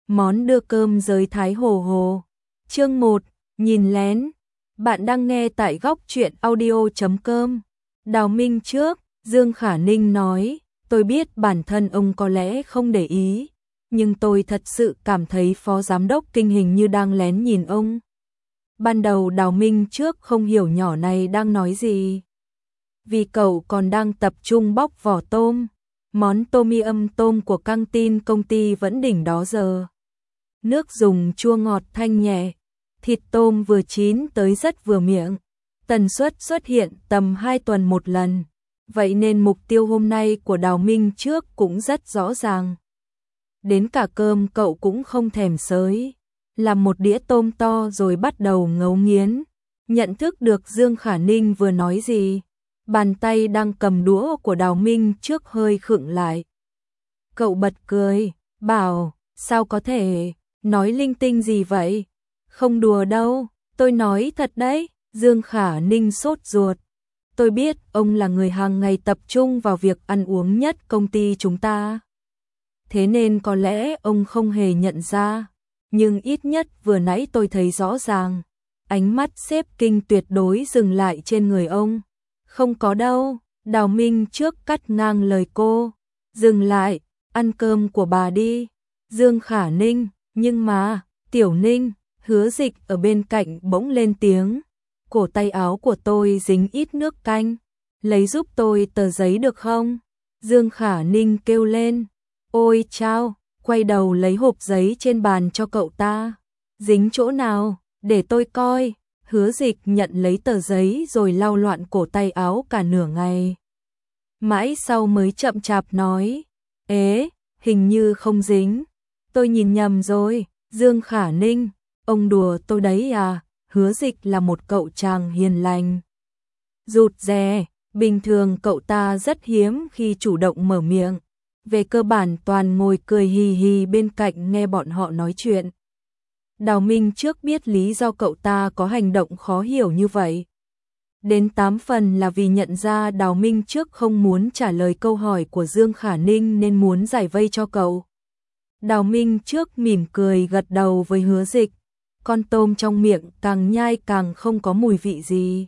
món đưa cơm giới Thái Hồ Hồ. Chương 1, nhìn lén. Bạn đang nghe tại góc truyện audio.com. Đào Minh trước, Dương Khả Ninh nói, tôi biết bản thân ông có lẽ không để ý, nhưng tôi thật sự cảm thấy phó giám đốc kinh hình như đang lén nhìn ông. Ban đầu Đào Minh trước không hiểu nhỏ này đang nói gì. Vì cậu còn đang tập trung bóc vỏ tôm. Món tom yum tôm của căng tin công ty vẫn đỉnh đó giờ. Nước dùng chua ngọt thanh nhẹ, thịt tôm vừa chín tới rất vừa miệng. Tần suất xuất hiện tầm 2 tuần một lần. Vậy nên mục tiêu hôm nay của Đào Minh trước cũng rất rõ ràng. Đến cả cơm cậu cũng không thèm xới. Làm một đĩa tôm to rồi bắt đầu ngấu nghiến. Nhận thức được Dương Khả Ninh vừa nói gì. Bàn tay đang cầm đũa của Đào Minh trước hơi khựng lại. Cậu bật cười, bảo, sao có thể, nói linh tinh gì vậy? Không đùa đâu, tôi nói thật đấy. Dương Khả Ninh sốt ruột. Tôi biết ông là người hàng ngày tập trung vào việc ăn uống nhất công ty chúng ta. Thế nên có lẽ ông không hề nhận ra. Nhưng ít nhất vừa nãy tôi thấy rõ ràng. Ánh mắt sếp Kinh tuyệt đối dừng lại trên người ông. Không có đâu, Đào Minh trước cắt ngang lời cô. Dừng lại, ăn cơm của bà đi. Dương Khả Ninh, nhưng mà, Tiểu Ninh, Hứa Dịch ở bên cạnh bỗng lên tiếng. Cổ tay áo của tôi dính ít nước canh. Lấy giúp tôi tờ giấy được không? Dương Khả Ninh kêu lên. Ôi chao, quay đầu lấy hộp giấy trên bàn cho cậu ta. Dính chỗ nào, để tôi coi. Hứa Dịch nhận lấy tờ giấy rồi lau loạn cổ tay áo cả nửa ngày. Mãi sau mới chậm chạp nói. Ế, hình như không dính. Tôi nhìn nhầm rồi, Dương Khả Ninh, ông đùa tôi đấy à? Hứa Dịch là một cậu chàng hiền lành. Rụt rè, bình thường cậu ta rất hiếm khi chủ động mở miệng. Về cơ bản toàn ngồi cười hì hì bên cạnh nghe bọn họ nói chuyện. Đào Minh trước biết lý do cậu ta có hành động khó hiểu như vậy. Đến 8 phần là vì nhận ra Đào Minh trước không muốn trả lời câu hỏi của Dương Khả Ninh nên muốn giải vây cho cậu. Đào Minh trước mỉm cười gật đầu với Hứa Dịch. Con tôm trong miệng càng nhai càng không có mùi vị gì.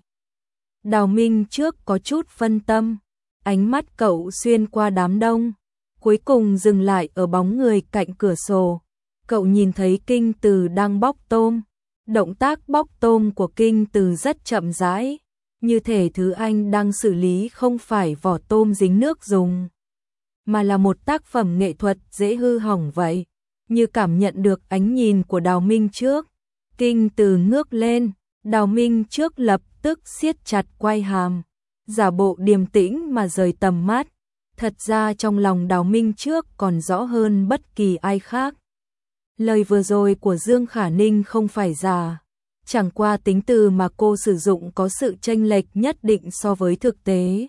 Đào Minh trước có chút phân tâm. Ánh mắt cậu xuyên qua đám đông. Cuối cùng dừng lại ở bóng người cạnh cửa sổ. Cậu nhìn thấy Kinh Từ đang bóc tôm. Động tác bóc tôm của Kinh Từ rất chậm rãi. Như thể thứ anh đang xử lý không phải vỏ tôm dính nước dùng. Mà là một tác phẩm nghệ thuật dễ hư hỏng vậy. Như cảm nhận được ánh nhìn của Đào Minh trước. Kinh Từ ngước lên. Đào Minh trước lập tức siết chặt quai hàm. Giả bộ điềm tĩnh mà rời tầm mắt. Thật ra trong lòng Đào Minh trước còn rõ hơn bất kỳ ai khác. Lời vừa rồi của Dương Khả Ninh không phải giả. Chẳng qua tính từ mà cô sử dụng có sự chênh lệch nhất định so với thực tế.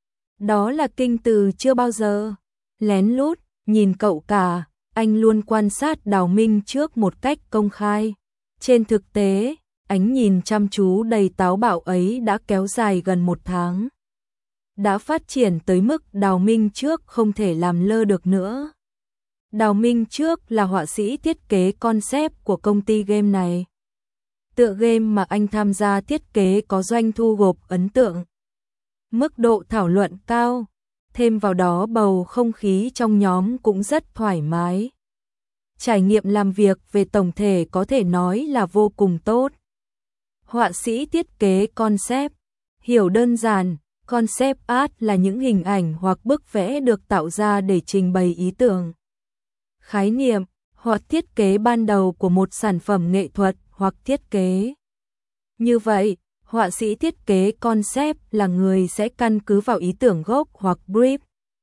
Đó là Kinh Từ chưa bao giờ lén lút nhìn cậu cả. Anh luôn quan sát Đào Minh trước một cách công khai. Trên thực tế, ánh nhìn chăm chú đầy táo bạo ấy đã kéo dài gần 1 tháng. Đã phát triển tới mức Đào Minh trước không thể làm lơ được nữa. Đào Minh trước là họa sĩ thiết kế concept của công ty game này. Tựa game mà anh tham gia thiết kế có doanh thu gộp ấn tượng. Mức độ thảo luận cao, thêm vào đó bầu không khí trong nhóm cũng rất thoải mái. Trải nghiệm làm việc về tổng thể có thể nói là vô cùng tốt. Họa sĩ thiết kế concept, hiểu đơn giản, concept art là những hình ảnh hoặc bức vẽ được tạo ra để trình bày ý tưởng, khái niệm hoặc thiết kế ban đầu của một sản phẩm nghệ thuật hoặc thiết kế. Như vậy, họa sĩ thiết kế concept là người sẽ căn cứ vào ý tưởng gốc hoặc brief,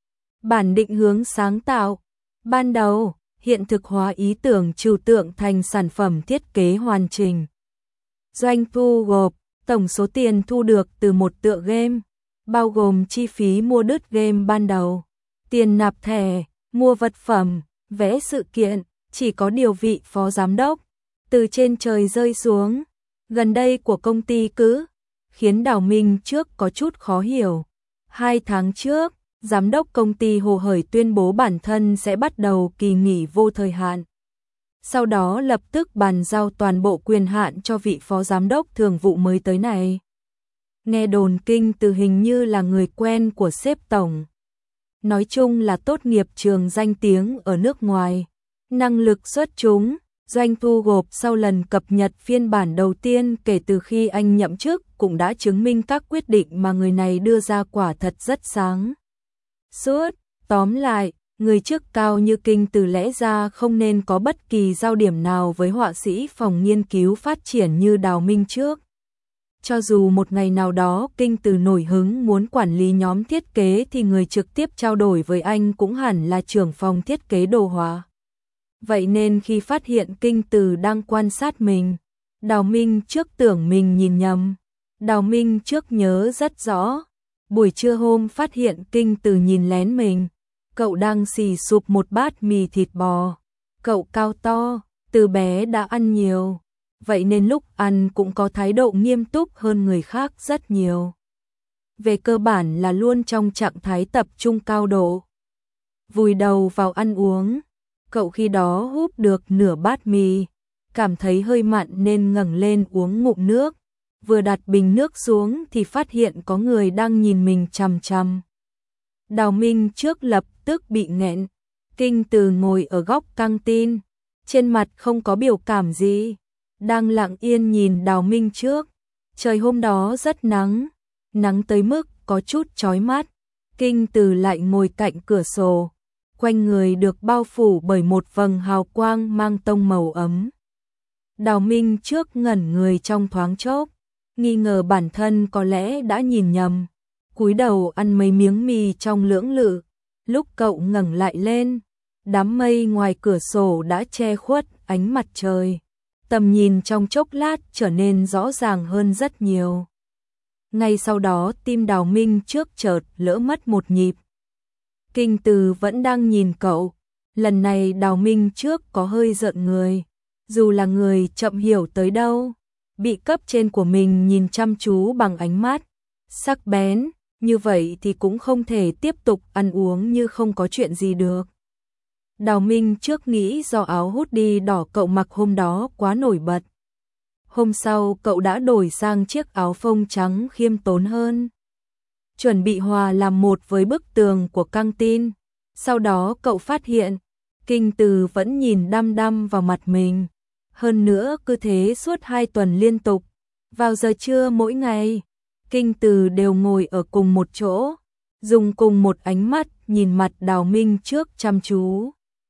bản định hướng sáng tạo ban đầu, hiện thực hóa ý tưởng trừu tượng thành sản phẩm thiết kế hoàn chỉnh. Doanh thu gộp, tổng số tiền thu được từ một tựa game, bao gồm chi phí mua đứt game ban đầu, tiền nạp thẻ, mua vật phẩm, vé sự kiện, chỉ có điều vị phó giám đốc từ trên trời rơi xuống, gần đây của công ty cứ khiến Đào Minh trước có chút khó hiểu. 2 tháng trước, giám đốc công ty hồ hởi tuyên bố bản thân sẽ bắt đầu kỳ nghỉ vô thời hạn. sau đó lập tức bàn giao toàn bộ quyền hạn cho vị phó giám đốc thường vụ mới tới này. Nghe đồn Kinh Từ hình như là người quen của sếp tổng. Nói chung là tốt nghiệp trường danh tiếng ở nước ngoài, năng lực xuất chúng, doanh thu gộp sau lần cập nhật phiên bản đầu tiên kể từ khi anh nhậm chức cũng đã chứng minh các quyết định mà người này đưa ra quả thật rất sáng suốt. Tóm lại, người chức cao như Kinh Từ lẽ ra không nên có bất kỳ giao điểm nào với họa sĩ phòng nghiên cứu phát triển như Đào Minh Trước. Cho dù một ngày nào đó Kinh Từ nổi hứng muốn quản lý nhóm thiết kế thì người trực tiếp trao đổi với anh cũng hẳn là trưởng phòng thiết kế đồ họa. Vậy nên khi phát hiện Kinh Từ đang quan sát mình, Đào Minh Trước tưởng mình nhìn nhầm. Đào Minh Trước nhớ rất rõ, buổi trưa hôm phát hiện Kinh Từ nhìn lén mình, cậu đang xì sụp một bát mì thịt bò. Cậu cao to, từ bé đã ăn nhiều, vậy nên lúc ăn cũng có thái độ nghiêm túc hơn người khác rất nhiều. Về cơ bản là luôn trong trạng thái tập trung cao độ, vùi đầu vào ăn uống. Cậu khi đó húp được nửa bát mì, cảm thấy hơi mặn nên ngẩng lên uống ngụm nước. Vừa đặt bình nước xuống thì phát hiện có người đang nhìn mình chằm chằm. Đào Minh Trước lập tức bị nghẹn. Kinh Từ ngồi ở góc căng tin, trên mặt không có biểu cảm gì, đang lặng yên nhìn Đào Minh Trước. Trời hôm đó rất nắng, nắng tới mức có chút chói mắt. Kinh Từ lại ngồi cạnh cửa sổ, quanh người được bao phủ bởi một vầng hào quang mang tông màu ấm. Đào Minh Trước ngẩn người trong thoáng chốc, nghi ngờ bản thân có lẽ đã nhìn nhầm, cúi đầu ăn mấy miếng mì trong lưỡng lự. Lúc cậu ngẩng lại lên, đám mây ngoài cửa sổ đã che khuất ánh mặt trời, tầm nhìn trong chốc lát trở nên rõ ràng hơn rất nhiều. Ngay sau đó tim Đào Minh Trước chợt lỡ mất một nhịp. Kinh Từ vẫn đang nhìn cậu, lần này Đào Minh Trước có hơi giận người, dù là người chậm hiểu tới đâu, bị cấp trên của mình nhìn chăm chú bằng ánh mắt sắc bén, như vậy thì cũng không thể tiếp tục ăn uống như không có chuyện gì được. Đào Minh Trước nghĩ do áo hoodie đỏ cậu mặc hôm đó quá nổi bật. Hôm sau cậu đã đổi sang chiếc áo phông trắng khiêm tốn hơn, chuẩn bị hòa làm một với bức tường của căng tin. Sau đó cậu phát hiện, Kinh Từ vẫn nhìn đăm đăm vào mặt mình. Hơn nữa cứ thế suốt 2 tuần liên tục. Vào giờ trưa mỗi ngày, Kinh Từ đều ngồi ở cùng một chỗ, dùng cùng một ánh mắt nhìn mặt Đào Minh Trước chăm chú.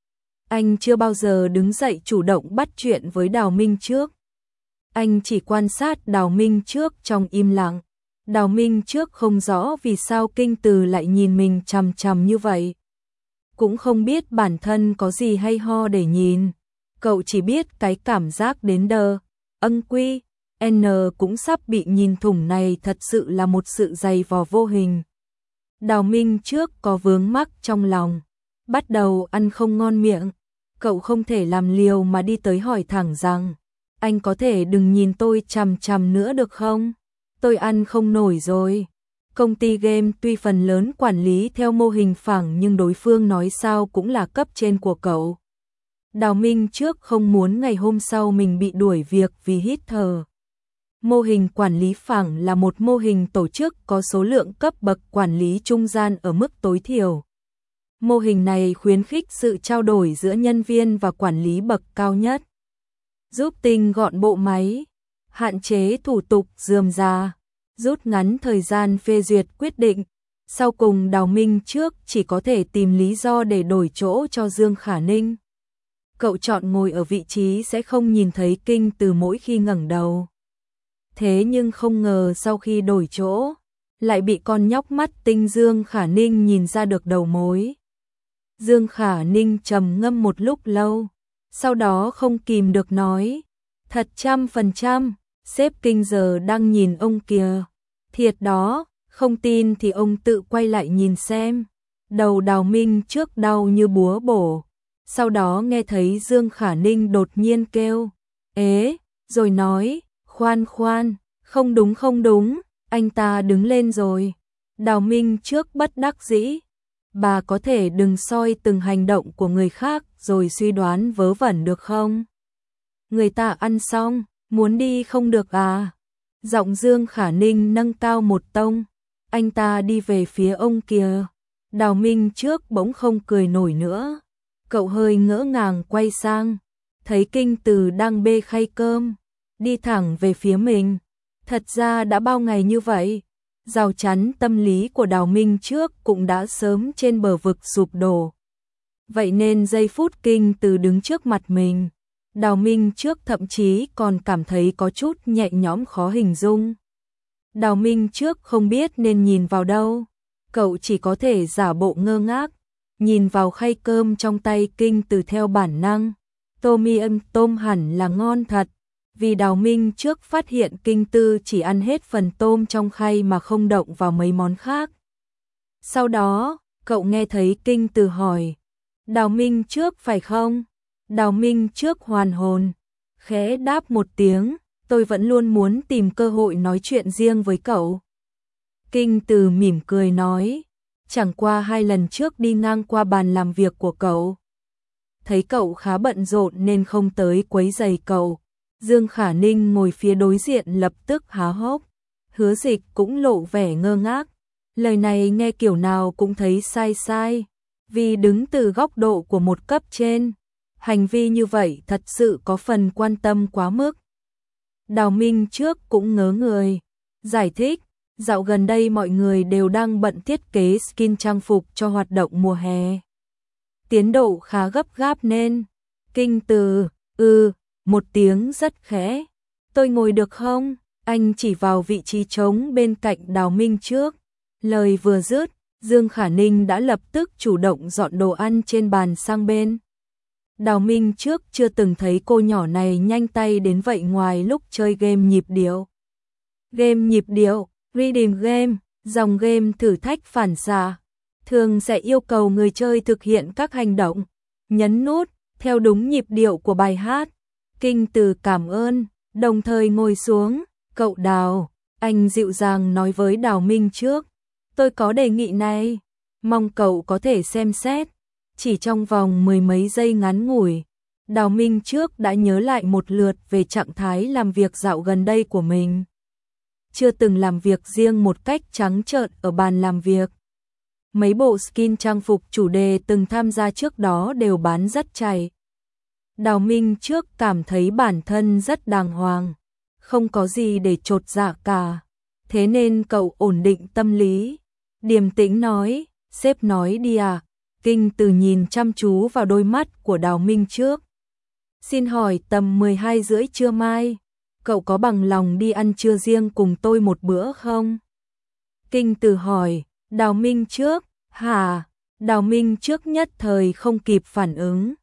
Anh chưa bao giờ đứng dậy chủ động bắt chuyện với Đào Minh Trước. Anh chỉ quan sát Đào Minh Trước trong im lặng. Đào Minh Trước không rõ vì sao Kinh Từ lại nhìn mình chằm chằm như vậy. Cũng không biết bản thân có gì hay ho để nhìn. Cậu chỉ biết cái cảm giác đến đờ, ân quy, N cũng sắp bị nhìn thủng này thật sự là một sự dày vò vô hình. Đào Minh Trước có vướng mắc trong lòng, bắt đầu ăn không ngon miệng. Cậu không thể làm liều mà đi tới hỏi thẳng rằng, anh có thể đừng nhìn tôi chằm chằm nữa được không? Tôi ăn không nổi rồi. Công ty game tuy phần lớn quản lý theo mô hình phẳng nhưng đối phương nói sao cũng là cấp trên của cậu. Đào Minh Trước không muốn ngày hôm sau mình bị đuổi việc vì hít thở. Mô hình quản lý phẳng là một mô hình tổ chức có số lượng cấp bậc quản lý trung gian ở mức tối thiểu. Mô hình này khuyến khích sự trao đổi giữa nhân viên và quản lý bậc cao nhất, giúp tinh gọn bộ máy, hạn chế thủ tục rườm rà, rút ngắn thời gian phê duyệt quyết định. Sau cùng Đào Minh Trước chỉ có thể tìm lý do để đổi chỗ cho Dương Khả Ninh. Cậu chọn ngồi ở vị trí sẽ không nhìn thấy Kinh Từ mỗi khi ngẩng đầu. Thế nhưng không ngờ sau khi đổi chỗ, lại bị con nhóc mắt tinh Dương Khả Ninh nhìn ra được đầu mối. Dương Khả Ninh trầm ngâm một lúc lâu, sau đó không kìm được nói, thật 100%, sếp Kinh giờ đang nhìn ông kìa. Thiệt đó, không tin thì ông tự quay lại nhìn xem. Đầu Đào Minh Trước đau như búa bổ. Sau đó nghe thấy Dương Khả Ninh đột nhiên kêu, ế, rồi nói, khoan khoan, không đúng không đúng, anh ta đứng lên rồi. Đào Minh Trước bất đắc dĩ, bà có thể đừng soi từng hành động của người khác rồi suy đoán vớ vẩn được không? Người ta ăn xong, muốn đi không được à? Giọng Dương Khả Ninh nâng cao một tông, anh ta đi về phía ông kìa. Đào Minh trước bỗng không cười nổi nữa. Cậu hơi ngỡ ngàng quay sang, thấy Kinh Từ đang bê khay cơm, đi thẳng về phía mình. Thật ra đã bao ngày như vậy, rào chắn tâm lý của Đào Minh trước cũng đã sớm trên bờ vực sụp đổ. Vậy nên giây phút Kinh Từ đứng trước mặt mình, Đào Minh trước thậm chí còn cảm thấy có chút nhẹ nhõm khó hình dung. Đào Minh trước không biết nên nhìn vào đâu, cậu chỉ có thể giả bộ ngơ ngác, nhìn vào khay cơm trong tay Kinh Từ theo bản năng. Tôm hẳn là ngon thật, vì Đào Minh trước phát hiện Kinh Tư chỉ ăn hết phần tôm trong khay mà không động vào mấy món khác. Sau đó, cậu nghe thấy Kinh Từ hỏi, Đào Minh trước phải không? Đào Minh trước hoàn hồn, khẽ đáp một tiếng, tôi vẫn luôn muốn tìm cơ hội nói chuyện riêng với cậu. Kinh Từ mỉm cười nói, chẳng qua 2 lần trước đi ngang qua bàn làm việc của cậu, thấy cậu khá bận rộn nên không tới quấy rầy cậu. Dương Khả Ninh ngồi phía đối diện lập tức há hốc, Hứa Dịch cũng lộ vẻ ngơ ngác. Lời này nghe kiểu nào cũng thấy sai sai, vì đứng từ góc độ của một cấp trên, hành vi như vậy thật sự có phần quan tâm quá mức. Đào Minh trước cũng ngớ người, giải thích, dạo gần đây mọi người đều đang bận thiết kế skin trang phục cho hoạt động mùa hè. Tiến độ khá gấp gáp nên, Kinh Từ, một tiếng rất khẽ. Tôi ngồi được không? Anh chỉ vào vị trí trống bên cạnh Đào Minh trước. Lời vừa dứt, Dương Khả Ninh đã lập tức chủ động dọn đồ ăn trên bàn sang bên. Đào Minh trước chưa từng thấy cô nhỏ này nhanh tay đến vậy ngoài lúc chơi game nhịp điệu. Game nhịp điệu, Reading Game, dòng game thử thách phản xạ, thường sẽ yêu cầu người chơi thực hiện các hành động, nhấn nút, theo đúng nhịp điệu của bài hát. Kinh Từ cảm ơn, đồng thời ngồi xuống, cậu Đào, anh dịu dàng nói với Đào Minh trước, tôi có đề nghị này, mong cậu có thể xem xét. Chỉ trong vòng 10 mấy giây ngắn ngủi, Đào Minh trước đã nhớ lại một lượt về trạng thái làm việc dạo gần đây của mình. Chưa từng làm việc riêng một cách trắng trợn ở bàn làm việc. Mấy bộ skin trang phục chủ đề từng tham gia trước đó đều bán rất chạy. Đào Minh trước cảm thấy bản thân rất đàng hoàng, không có gì để chột dạ cả. Thế nên cậu ổn định tâm lý, điềm tĩnh nói, sếp nói đi à. Kinh Từ nhìn chăm chú vào đôi mắt của Đào Minh trước. Xin hỏi tầm 12 rưỡi trưa mai, cậu có bằng lòng đi ăn trưa riêng cùng tôi một bữa không? Kinh Từ hỏi, Đào Minh trước, hả? Đào Minh trước nhất thời không kịp phản ứng.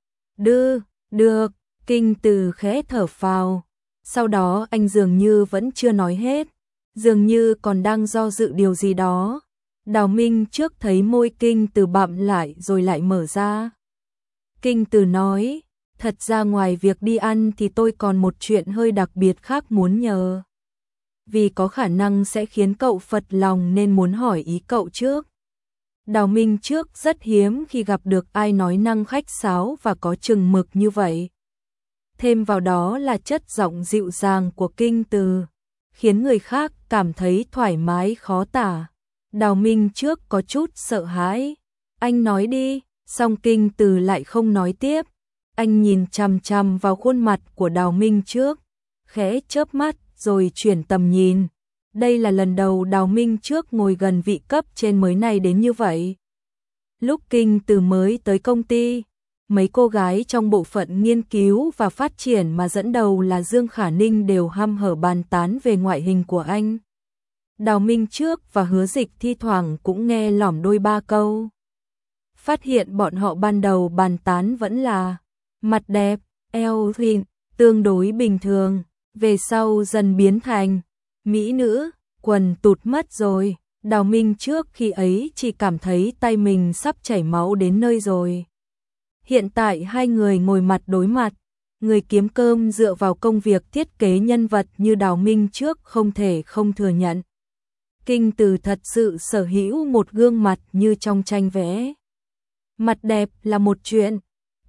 Được, Kinh Từ khẽ thở phào. Sau đó anh dường như vẫn chưa nói hết, dường như còn đang do dự điều gì đó. Đào Minh trước thấy môi Kinh Từ bặm lại rồi lại mở ra. Kinh Từ nói, thật ra ngoài việc đi ăn thì tôi còn một chuyện hơi đặc biệt khác muốn nhờ. Vì có khả năng sẽ khiến cậu phật lòng nên muốn hỏi ý cậu trước. Đào Minh trước rất hiếm khi gặp được ai nói năng khách sáo và có chừng mực như vậy. Thêm vào đó là chất giọng dịu dàng của Kinh Từ, khiến người khác cảm thấy thoải mái khó tả. Đào Minh trước có chút sợ hãi. Anh nói đi, song Kinh Từ lại không nói tiếp. Anh nhìn chằm chằm vào khuôn mặt của Đào Minh trước, khẽ chớp mắt rồi chuyển tầm nhìn. Đây là lần đầu Đào Minh trước ngồi gần vị cấp trên mới này đến như vậy. Lúc Kinh Từ mới tới công ty, mấy cô gái trong bộ phận nghiên cứu và phát triển mà dẫn đầu là Dương Khả Ninh đều hăm hở bàn tán về ngoại hình của anh. Đào Minh trước và Hứa Dịch thi thoảng cũng nghe lỏm đôi ba câu. Phát hiện bọn họ ban đầu bàn tán vẫn là mặt đẹp, eo thịt, tương đối bình thường, về sau dần biến thành mỹ nữ, quần tụt mất rồi. Đào Minh trước khi ấy chỉ cảm thấy tay mình sắp chảy máu đến nơi rồi. Hiện tại hai người ngồi mặt đối mặt, người kiếm cơm dựa vào công việc thiết kế nhân vật như Đào Minh trước không thể không thừa nhận. Kinh Từ thật sự sở hữu một gương mặt như trong tranh vẽ. Mặt đẹp là một chuyện,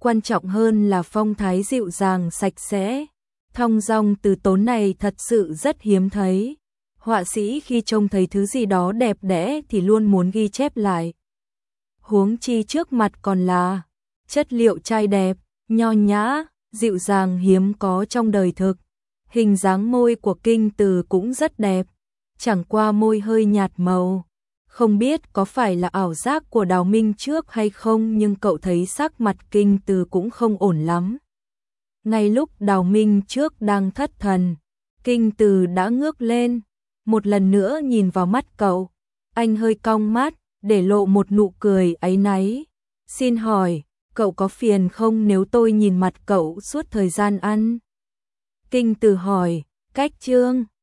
quan trọng hơn là phong thái dịu dàng sạch sẽ, thong dong từ tốn này thật sự rất hiếm thấy. Họa sĩ khi trông thấy thứ gì đó đẹp đẽ thì luôn muốn ghi chép lại. Huống chi trước mặt còn là chất liệu trai đẹp, nho nhã, dịu dàng hiếm có trong đời thực. Hình dáng môi của Kinh Từ cũng rất đẹp, chẳng qua môi hơi nhạt màu. Không biết có phải là ảo giác của Đào Minh Trước hay không, nhưng cậu thấy sắc mặt Kinh Từ cũng không ổn lắm. Ngay lúc Đào Minh Trước đang thất thần, Kinh Từ đã ngước lên, một lần nữa nhìn vào mắt cậu. Anh hơi cong mắt, để lộ một nụ cười áy náy. Xin hỏi, cậu có phiền không nếu tôi nhìn mặt cậu suốt thời gian ăn? Kinh Từ hỏi, cách chương